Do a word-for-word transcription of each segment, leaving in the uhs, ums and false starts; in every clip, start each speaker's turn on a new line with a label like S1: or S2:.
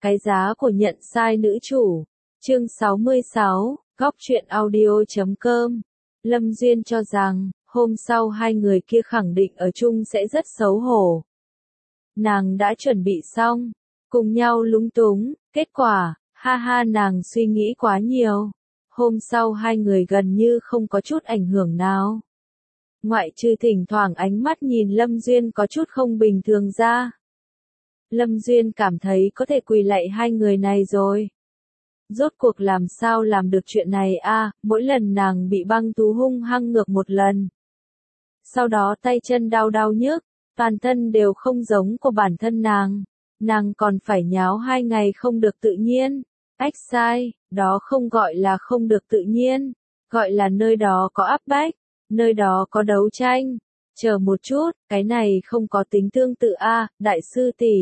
S1: Cái giá của nhận sai nữ chủ. Chương sáu mươi sáu, góc truyện audio chấm com. Lâm Duyên cho rằng, hôm sau hai người kia khẳng định ở chung sẽ rất xấu hổ. Nàng đã chuẩn bị xong, cùng nhau lúng túng, kết quả, ha ha nàng suy nghĩ quá nhiều. Hôm sau hai người gần như không có chút ảnh hưởng nào. Ngoại trừ thỉnh thoảng ánh mắt nhìn Lâm Duyên có chút không bình thường ra. Lâm Duyên cảm thấy có thể quỳ lạy hai người này rồi. Rốt cuộc làm sao làm được chuyện này a? À, mỗi lần nàng bị băng thú hung hăng ngược một lần. Sau đó tay chân đau đau nhức, toàn thân đều không giống của bản thân nàng. Nàng còn phải nháo hai ngày không được tự nhiên. Ách sai, đó không gọi là không được tự nhiên, gọi là nơi đó có áp bách, nơi đó có đấu tranh. Chờ một chút, cái này không có tính tương tự a, à, đại sư tỷ.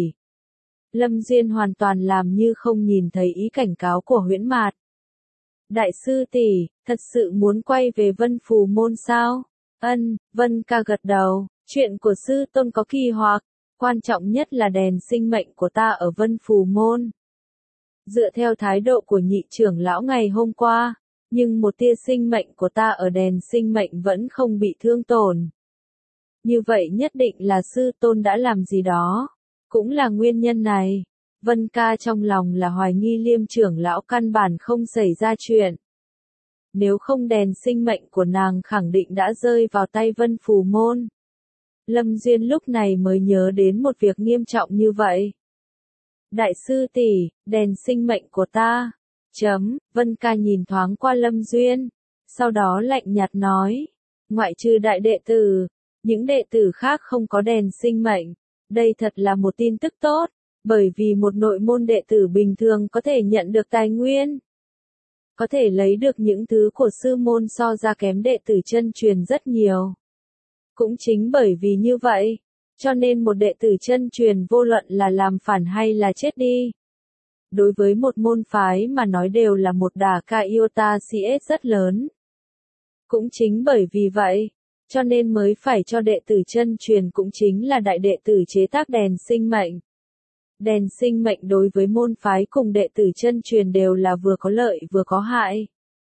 S1: Lâm Duyên hoàn toàn làm như không nhìn thấy ý cảnh cáo của Huyễn Mạt. Đại sư tỷ, thật sự muốn quay về Vân Phù Môn sao? Ân, Vân ca gật đầu, chuyện của sư tôn có kỳ hoặc, quan trọng nhất là đèn sinh mệnh của ta ở Vân Phù Môn. Dựa theo thái độ của nhị trưởng lão ngày hôm qua, nhưng một tia sinh mệnh của ta ở đèn sinh mệnh vẫn không bị thương tổn. Như vậy nhất định là sư tôn đã làm gì đó. Cũng là nguyên nhân này, Vân ca trong lòng là hoài nghi Liêm trưởng lão căn bản không xảy ra chuyện. Nếu không đèn sinh mệnh của nàng khẳng định đã rơi vào tay Vân Phù Môn. Lâm Duyên lúc này mới nhớ đến một việc nghiêm trọng như vậy. Đại sư tỷ, đèn sinh mệnh của ta. Chấm, Vân ca nhìn thoáng qua Lâm Duyên, sau đó lạnh nhạt nói, ngoại trừ đại đệ tử, những đệ tử khác không có đèn sinh mệnh. Đây thật là một tin tức tốt, bởi vì một nội môn đệ tử bình thường có thể nhận được tài nguyên. Có thể lấy được những thứ của sư môn so ra kém đệ tử chân truyền rất nhiều. Cũng chính bởi vì như vậy, cho nên một đệ tử chân truyền vô luận là làm phản hay là chết đi. Đối với một môn phái mà nói đều là một đả ca iota cs rất lớn. Cũng chính bởi vì vậy, cho nên mới phải cho đệ tử chân truyền cũng chính là đại đệ tử chế tác đèn sinh mệnh. Đèn sinh mệnh đối với môn phái cùng đệ tử chân truyền đều là vừa có lợi vừa có hại.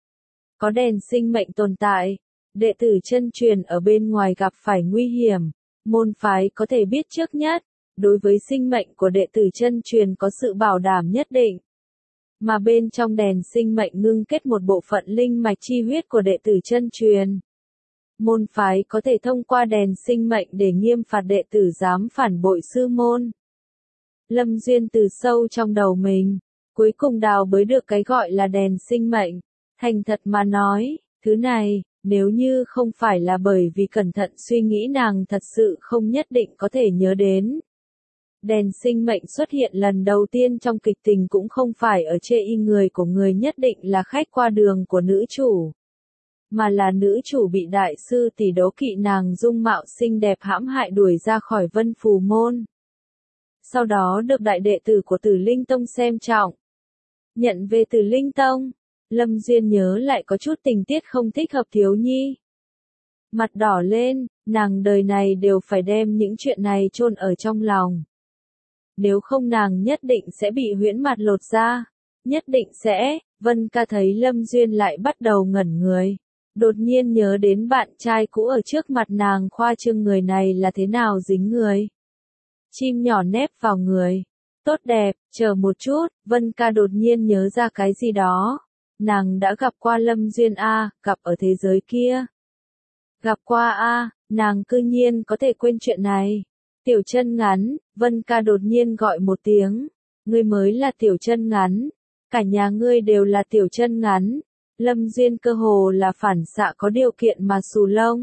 S1: Có đèn sinh mệnh tồn tại, đệ tử chân truyền ở bên ngoài gặp phải nguy hiểm, môn phái có thể biết trước nhất, đối với sinh mệnh của đệ tử chân truyền có sự bảo đảm nhất định. Mà bên trong đèn sinh mệnh ngưng kết một bộ phận linh mạch chi huyết của đệ tử chân truyền. Môn phái có thể thông qua đèn sinh mệnh để nghiêm phạt đệ tử dám phản bội sư môn. Lâm Duyên từ sâu trong đầu mình, cuối cùng đào bới được cái gọi là đèn sinh mệnh. Thành thật mà nói, thứ này, nếu như không phải là bởi vì cẩn thận suy nghĩ nàng thật sự không nhất định có thể nhớ đến. Đèn sinh mệnh xuất hiện lần đầu tiên trong kịch tình cũng không phải ở chê y người của người nhất định là khách qua đường của nữ chủ. Mà là nữ chủ bị đại sư tỷ đố kỵ nàng dung mạo xinh đẹp hãm hại đuổi ra khỏi Vân Phù Môn. Sau đó được đại đệ tử của Tử Linh Tông xem trọng. Nhận về Tử Linh Tông, Lâm Duyên nhớ lại có chút tình tiết không thích hợp thiếu nhi. Mặt đỏ lên, nàng đời này đều phải đem những chuyện này chôn ở trong lòng. Nếu không nàng nhất định sẽ bị Huyễn Mạt lột ra. Nhất định sẽ, Vân ca thấy Lâm Duyên lại bắt đầu ngẩn người. Đột nhiên nhớ đến bạn trai cũ ở trước mặt nàng khoa trương người này là thế nào dính người. Chim nhỏ nép vào người. Tốt đẹp, chờ một chút, Vân ca đột nhiên nhớ ra cái gì đó. Nàng đã gặp qua Lâm Duyên A, gặp ở thế giới kia. Gặp qua A, nàng cư nhiên có thể quên chuyện này. Tiểu chân ngắn, Vân ca đột nhiên gọi một tiếng. Ngươi mới là tiểu chân ngắn. Cả nhà ngươi đều là tiểu chân ngắn. Lâm Duyên cơ hồ là phản xạ có điều kiện mà xù lông.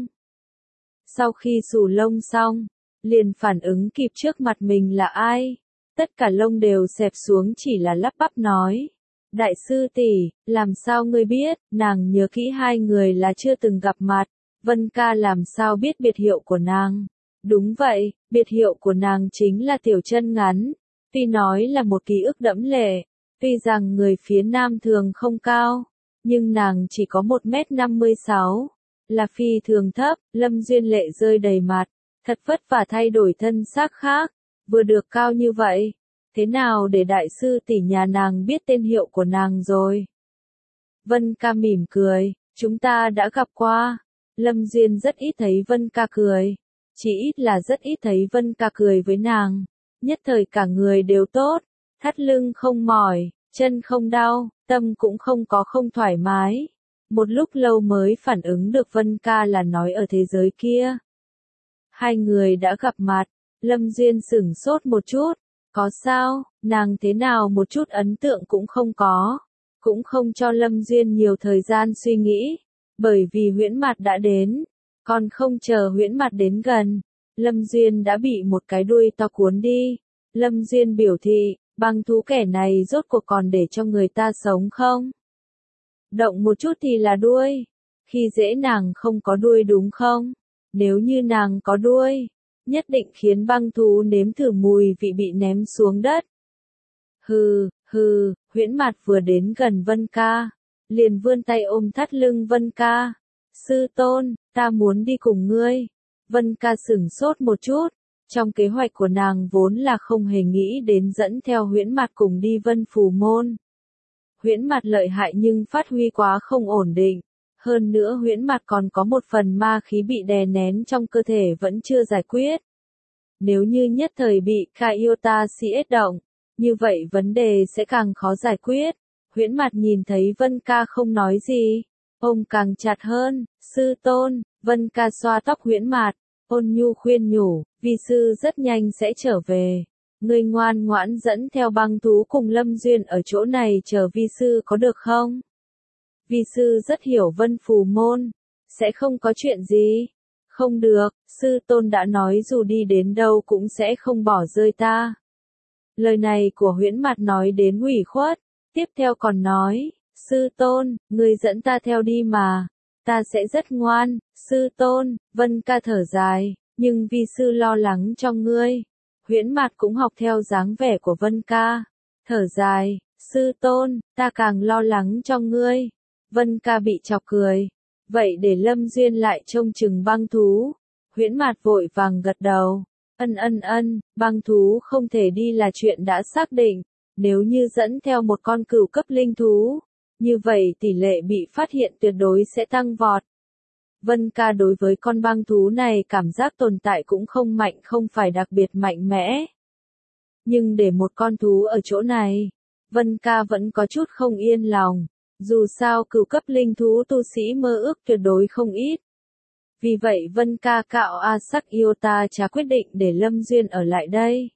S1: Sau khi xù lông xong, liền phản ứng kịp trước mặt mình là ai. Tất cả lông đều xẹp xuống chỉ là lắp bắp nói. Đại sư tỷ, làm sao ngươi biết, nàng nhớ kỹ hai người là chưa từng gặp mặt. Vân ca làm sao biết biệt hiệu của nàng. Đúng vậy, biệt hiệu của nàng chính là tiểu chân ngắn. Tuy nói là một ký ức đẫm lệ, tuy rằng người phía nam thường không cao. Nhưng nàng chỉ có một mét năm mươi sáu, là phi thường thấp. Lâm Duyên lệ rơi đầy mặt, thật vất vả thay đổi thân xác khác, vừa được cao như vậy, thế nào để đại sư tỷ nhà nàng biết tên hiệu của nàng rồi? Vân Ca mỉm cười, chúng ta đã gặp qua. Lâm Duyên rất ít thấy Vân Ca cười, chỉ ít là rất ít thấy Vân Ca cười với nàng. Nhất thời cả người đều tốt, thắt lưng không mỏi, chân không đau, tâm cũng không có không thoải mái. Một lúc lâu mới phản ứng được Vân Ca là nói ở thế giới kia. Hai người đã gặp mặt, Lâm Duyên sửng sốt một chút, có sao, nàng thế nào một chút ấn tượng cũng không có, cũng không cho Lâm Duyên nhiều thời gian suy nghĩ, bởi vì huyễn mặt đã đến, còn không chờ huyễn mặt đến gần, Lâm Duyên đã bị một cái đuôi to cuốn đi. Lâm Duyên biểu thị, băng thú kẻ này rốt cuộc còn để cho người ta sống không? Động một chút thì là đuôi, khi dễ nàng không có đuôi đúng không? Nếu như nàng có đuôi, nhất định khiến băng thú nếm thử mùi vị bị ném xuống đất. Hừ, hừ, huyễn mặt vừa đến gần Vân Ca, liền vươn tay ôm thắt lưng Vân Ca. Sư tôn, ta muốn đi cùng ngươi. Vân Ca sửng sốt một chút, trong kế hoạch của nàng vốn là không hề nghĩ đến dẫn theo huyễn mặt cùng đi Vân Phù Môn. Huyễn mặt lợi hại nhưng phát huy quá không ổn định. Hơn nữa huyễn mặt còn có một phần ma khí bị đè nén trong cơ thể vẫn chưa giải quyết. Nếu như nhất thời bị Kaiota siết động, như vậy vấn đề sẽ càng khó giải quyết. Huyễn mặt nhìn thấy Vân Ca không nói gì, ôm càng chặt hơn. Sư tôn, Vân Ca xoa tóc huyễn mặt, ôn nhu khuyên nhủ, vi sư rất nhanh sẽ trở về. Ngươi ngoan ngoãn dẫn theo băng thú cùng Lâm Duyên ở chỗ này chờ vi sư có được không? Vi sư rất hiểu Vân Phù Môn, sẽ không có chuyện gì. Không được, sư tôn đã nói dù đi đến đâu cũng sẽ không bỏ rơi ta. Lời này của huyễn mặt nói đến ủy khuất, tiếp theo còn nói, sư tôn, ngươi dẫn ta theo đi mà, ta sẽ rất ngoan. Sư tôn, Vân Ca thở dài, nhưng vi sư lo lắng cho ngươi. Huyễn mặt cũng học theo dáng vẻ của Vân Ca, thở dài, sư tôn, ta càng lo lắng cho ngươi. Vân Ca bị chọc cười, vậy để Lâm Duyên lại trông chừng băng thú. Huyễn mặt vội vàng gật đầu, ân ân ân, băng thú không thể đi là chuyện đã xác định, nếu như dẫn theo một con cửu cấp linh thú, như vậy tỷ lệ bị phát hiện tuyệt đối sẽ tăng vọt. Vân Ca đối với con băng thú này cảm giác tồn tại cũng không mạnh, không phải đặc biệt mạnh mẽ. Nhưng để một con thú ở chỗ này, Vân Ca vẫn có chút không yên lòng. Dù sao cửu cấp linh thú tu sĩ mơ ước tuyệt đối không ít. Vì vậy Vân Ca cạo A Sắc Iota trà quyết định để Lâm Duyên ở lại đây.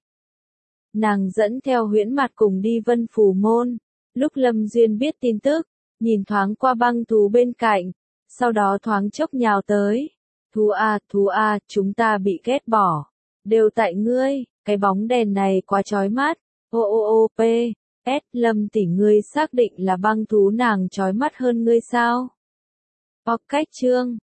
S1: Nàng dẫn theo huyễn mặt cùng đi Vân Phù Môn. Lúc Lâm Duyên biết tin tức, nhìn thoáng qua băng thú bên cạnh, sau đó thoáng chốc nhào tới. Thú A, thú A, chúng ta bị ghét bỏ. Đều tại ngươi, cái bóng đèn này quá chói mắt. Ô ô ô p. S. Lâm tỷ ngươi xác định là băng thú nàng chói mắt hơn ngươi sao? Hoặc cách chương